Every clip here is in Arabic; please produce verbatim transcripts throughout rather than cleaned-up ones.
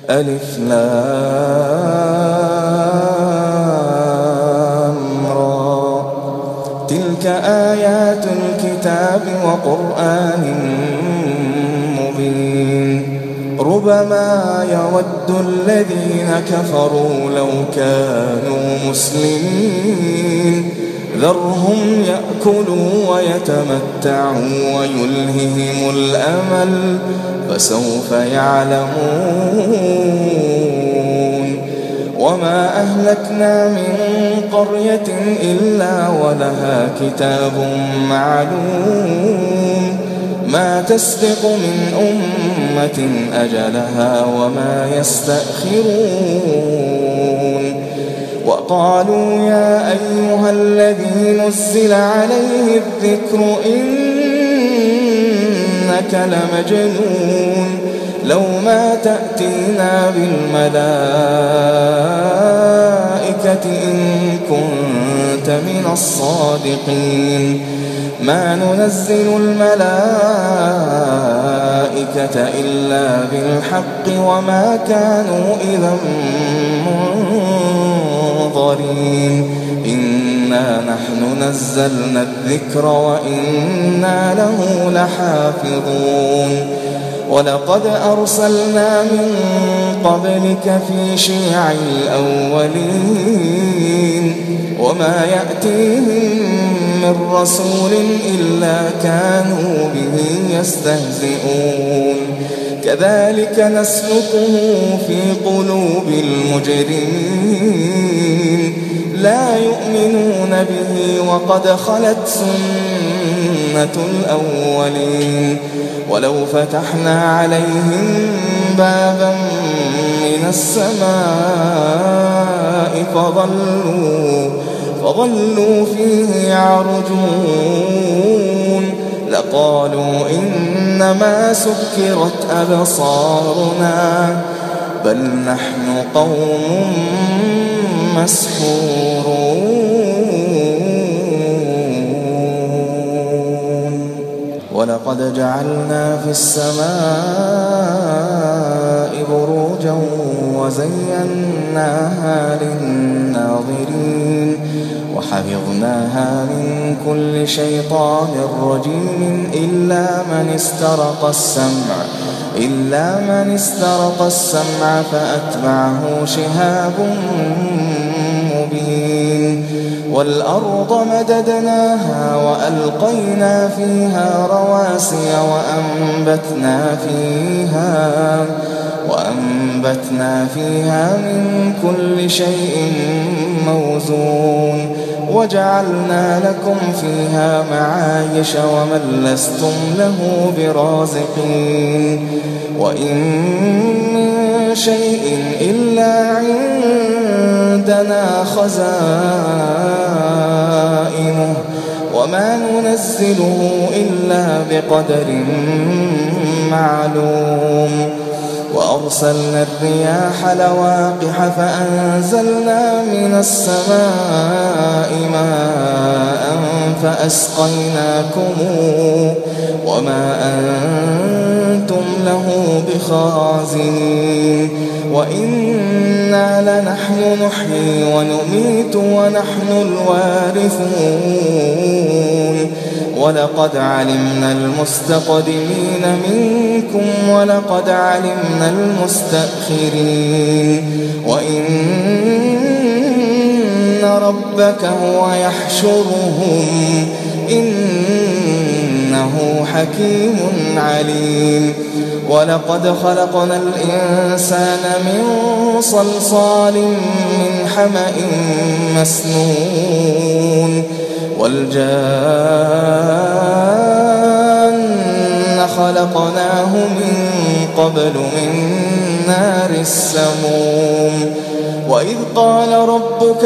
ألف لام را. تلك آيات الكتاب وقرآن مبين. ربما يود الذين كفروا لو كانوا مسلمين ذرهم يأكلوا ويتمتعوا ويلههم الأمل فسوف يعلمون. وما أهلكنا من قرية إلا ولها كتاب معلوم ما تسبق من أمة أجلها وما يستأخرون. وقالوا يا أيها الذي نزل عليه الذكر إنك لمجنون لو ما تأتينا بالملائكة إن كنت من الصادقين ما ننزل الملائكة إلا بالحق وما كانوا إذا منظرين. إنا نحن نزلنا الذكر وإنا له لحافظون. ولقد أرسلنا من قبلك في شيع الأولين وما يأتيهم من رسول إلا كانوا به يستهزئون. كذلك نسلكه في قلوب المجرمين لا يؤمنون به وقد خلت سنة الأولين. ولو فتحنا عليهم بابا من السماء فظلوا, فظلوا فيه يعرجون لقالوا إنما سكرت أبصارنا بل نحن قوم مسحورون. ولقد جعلنا في السماء بروجا وزيناها للناظرين وحفظناها من كل شيطان رجيم إلا من استرق السمع إلا من استرق السمع فأتبعه شهاب مبين. والأرض مددناها وألقينا فيها رواسي وأنبتنا فيها وأنبتنا فيها من كل شيء موزون وجعلنا لكم فيها معايش ومن لستم له برازقين. وإن من شيء إلا عندنا خزائنه وما ننزله إلا بقدر معلوم. وأرسلنا الرياح لواقح فأنزلنا من السماء ماء فأسقيناكموه وما أنتم له بخازنين. وإنا لنحن نحيي ونميت ونحن الوارثون. ولقد علمنا المستقدمين منكم ولقد علمنا المستأخرين وإن ربك هو يحشرهم إنه حكيم عليم. ولقد خلقنا الإنسان من صلصال من حمأ مسنون والجان خلقناه من قبل من نار السموم. وإذ قال ربك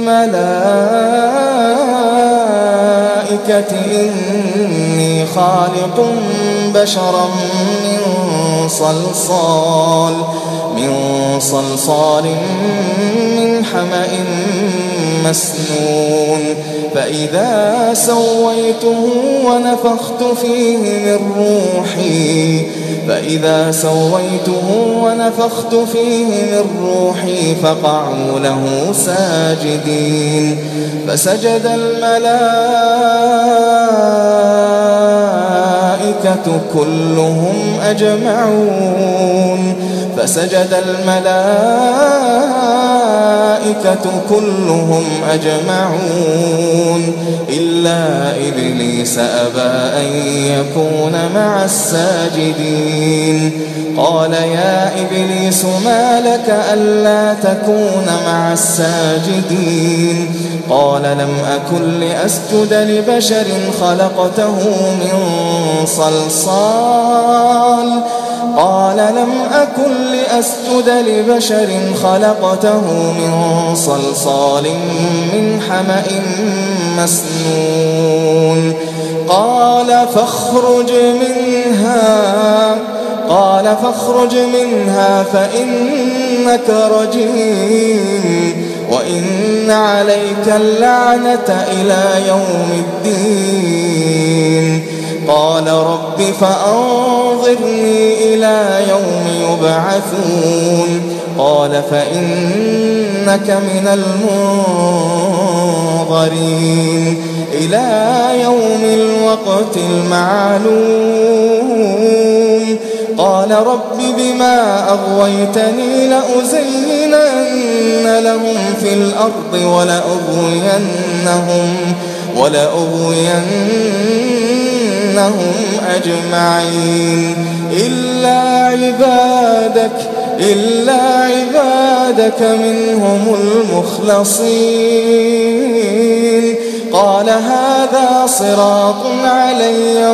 للملائكة إني خالق بشرا من صلصال من صلصال من حمأ مسنون فإذا سويته ونفخت فيه من روحي فإذا سويته ونفخت فيه من روحي فقعوا له ساجدين فسجد الملائكة كلهم أجمعون فسجد الملائكة كلهم أجمعون إلا إبليس أبى أن يكون مع الساجدين قال يا إبليس ما لك ألا تكون مع الساجدين قال لم أكن لأسجد لبشر خلقته من صلصال قال لم أكن لأسجد لبشر خلقته من صلصال من حمأ مسنون قال فاخرج منها قال فاخرج منها فإنك رجيم وإن عليك اللعنة إلى يوم الدين قال رب فأنظرني إلى يوم يبعثون قال فإنك من المنظرين إلى يوم الوقت المعلوم قال رب بما أغويتني لأزينن لهم في الأرض ولأغوينهم ولأغوينهم أجمعين إلا عبادك إلا عبادك منهم المخلصين قال هذا صراط علي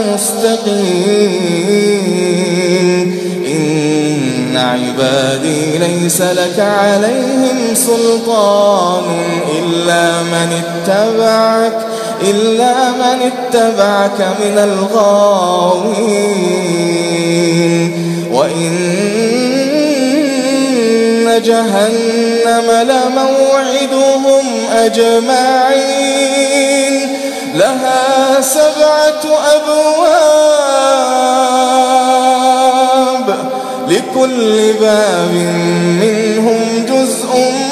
مستقيم إن عبادي ليس لك عليهم سلطان إلا من اتبعك إلا من اتبعك من الغاوين وإن جهنم لموعدهم أجمعين لها سبعة أبواب لكل باب منهم جزء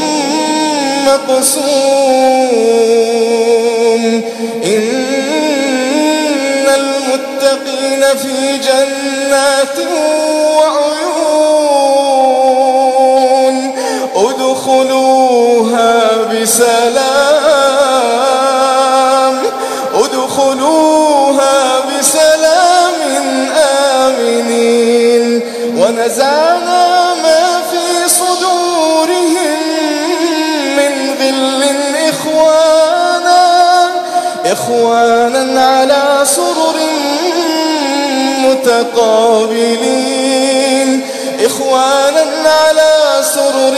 مقسوم إن المتقين في جنات وعيون ادخلوها بسلام ادخلوها بسلام آمنين ونزعنا ما في صدورهم من غل إخوانا إخوانا على سرر متقابلين إخوانا على سرر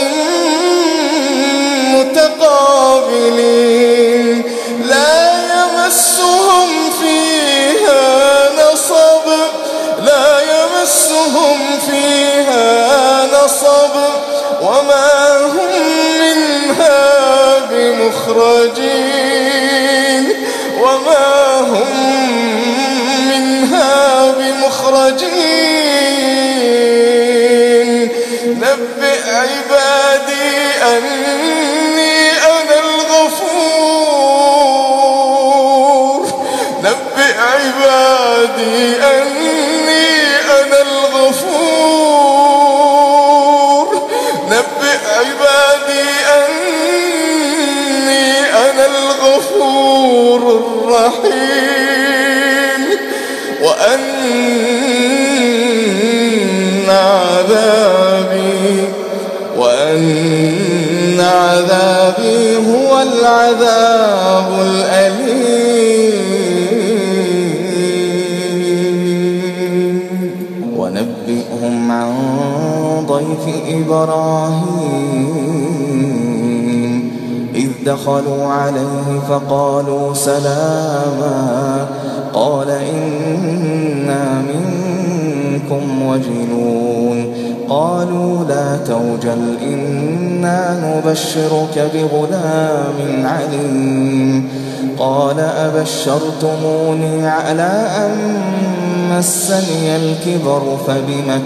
متقابلين لا يمسهم فيها نصب لا يمسهم فيها نصب وما هم منها بمخرجين وما هم منها بمخرجين نبئ عبادي أني أنا الغفور نبئ عبادي أني أنا الغفور نبئ عبادي أني أنا الغفور الرحيم وأن عذابي وأن عذابي هو العذاب الأليم ونبئهم عن ضيف إبراهيم إذ دخلوا عليه فقالوا سلاما قال إنا منكم وجلون قالوا لا توجل إنا نبشرك بغلام عليم قال أبشرتموني على أن مسني الكبر فبم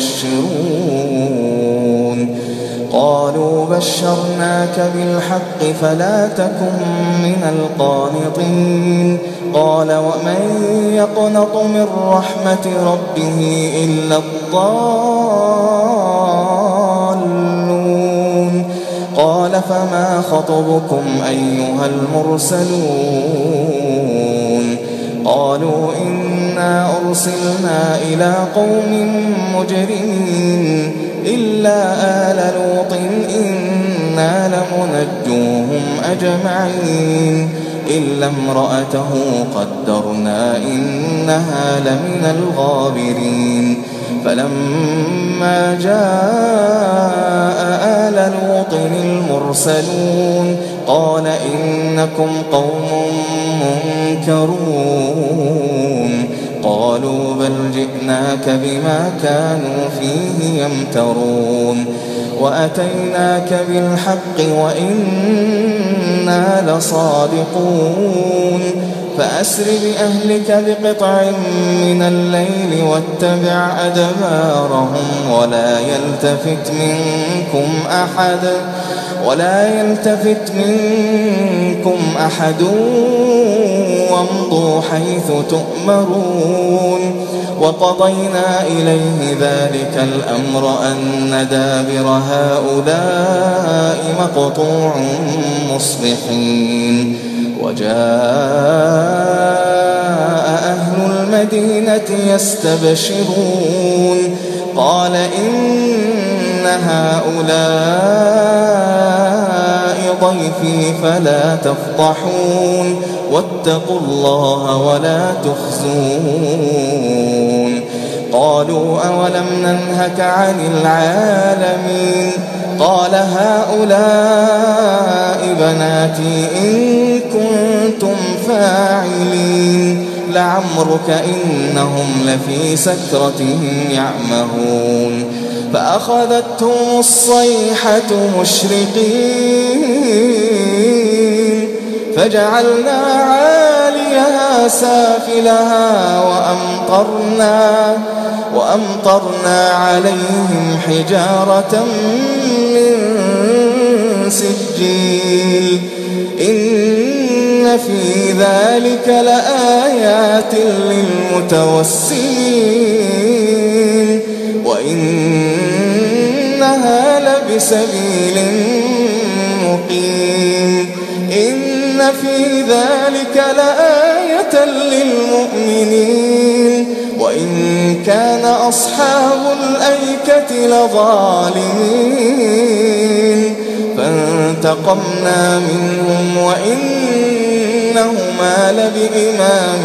تبشرون قالوا بشرناك بالحق فلا تكن من القانطين قال ومن يقنط من رحمة ربه إلا الضالون قال فما خطبكم أيها المرسلون قالوا إنا أرسلنا إلى قوم مجرمين إلا آل لوط إنا لمنجوهم أجمعين إلا امرأته قدرنا إنها لمن الغابرين فلما جاء آل لوط المرسلون قال إنكم قوم منكرون قالوا بل جئناك بما كانوا فيه يمترون وأتيناك بالحق وإنا لصادقون فأسر بأهلك بقطع من الليل واتبع أدبارهم ولا يلتفت منكم أحد ولا يلتفت منكم أحد وامضوا حيث تؤمرون وقضينا إليه ذلك الأمر أن دابر هؤلاء مقطوع مصبحين وجاء أهل المدينة يستبشرون قال إن هؤلاء ضيفي فلا تفضحون واتقوا الله ولا تخزون قالوا أولم ننهك عن العالمين قال هؤلاء بناتي إن كنتم فاعلين لعمرك إنهم لفي سكرتهم يعمهون فأخذتهم الصيحة مشرقين فجعلنا عاليها سافلها وأمطرنا وأمطرنا عليهم حجارة من سجيل إن في ذلك لآيات للمتوسمين وإنها لبسبيل مقيم إن في ذلك لآية للمؤمنين وإن كان أصحاب الأيكة لظالمين فانتقمنا منهم وإنهما لبإمام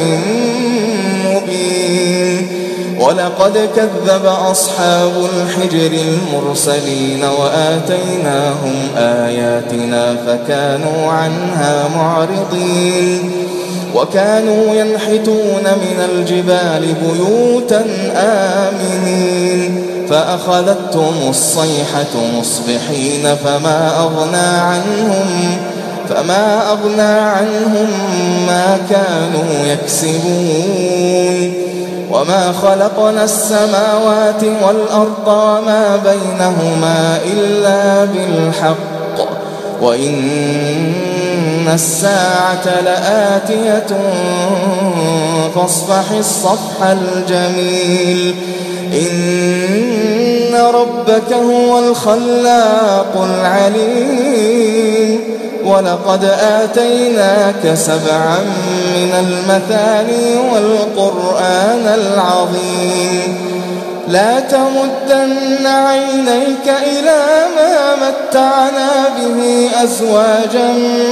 مبين ولقد كذب أصحاب الحجر المرسلين وآتيناهم آياتنا فكانوا عنها معرضين وكانوا ينحتون من الجبال بيوتا آمنين فأخذتهم الصيحة مصبحين فما أغنى عنهم فما أغنى عنهم ما كانوا يكسبون وما خلقنا السماوات والأرض وما بينهما إلا بالحق وإن الساعة لآتية فاصفح الصفح الجميل إن ربك هو الخلاق العليم ولقد آتيناك سبعا من المثاني والقرآن العظيم لا تمدن عينيك إلى ما متعنا به أزواجا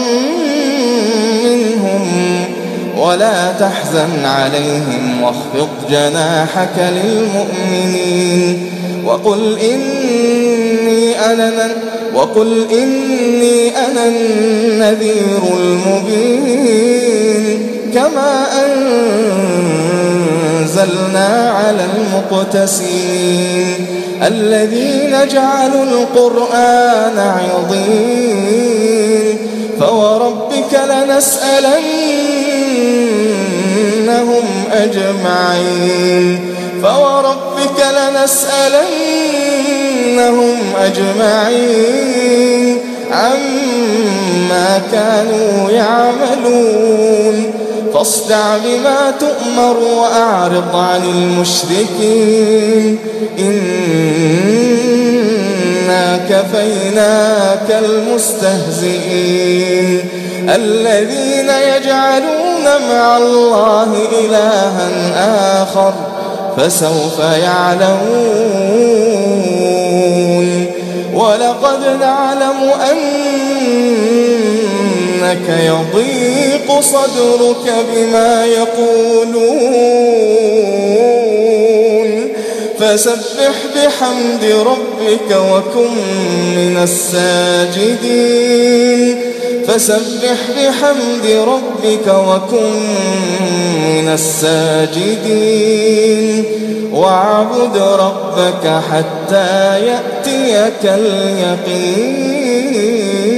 منهم ولا تحزن عليهم واخفض جناحك للمؤمنين وقل إني أنا وقل إني أنا النذير المبين كما أنزلنا على المقتسمين الذين جعلوا القرآن عضين فوربك لنسألنهم أجمعين فوربك لنسألنهم أجمعين عما كانوا يعملون فاصدع بما تؤمر وأعرض عن المشركين إنا كفيناك المستهزئين الذين يجعلون مع الله إلها آخر فسوف يعلمون ولقد نعلم أنك يضيق صدرك بما يقولون فسبح بحمد ربك وكن من الساجدين فسبح بحمد ربك وكن من الساجدين واعبد ربك حتى يأتيك اليقين.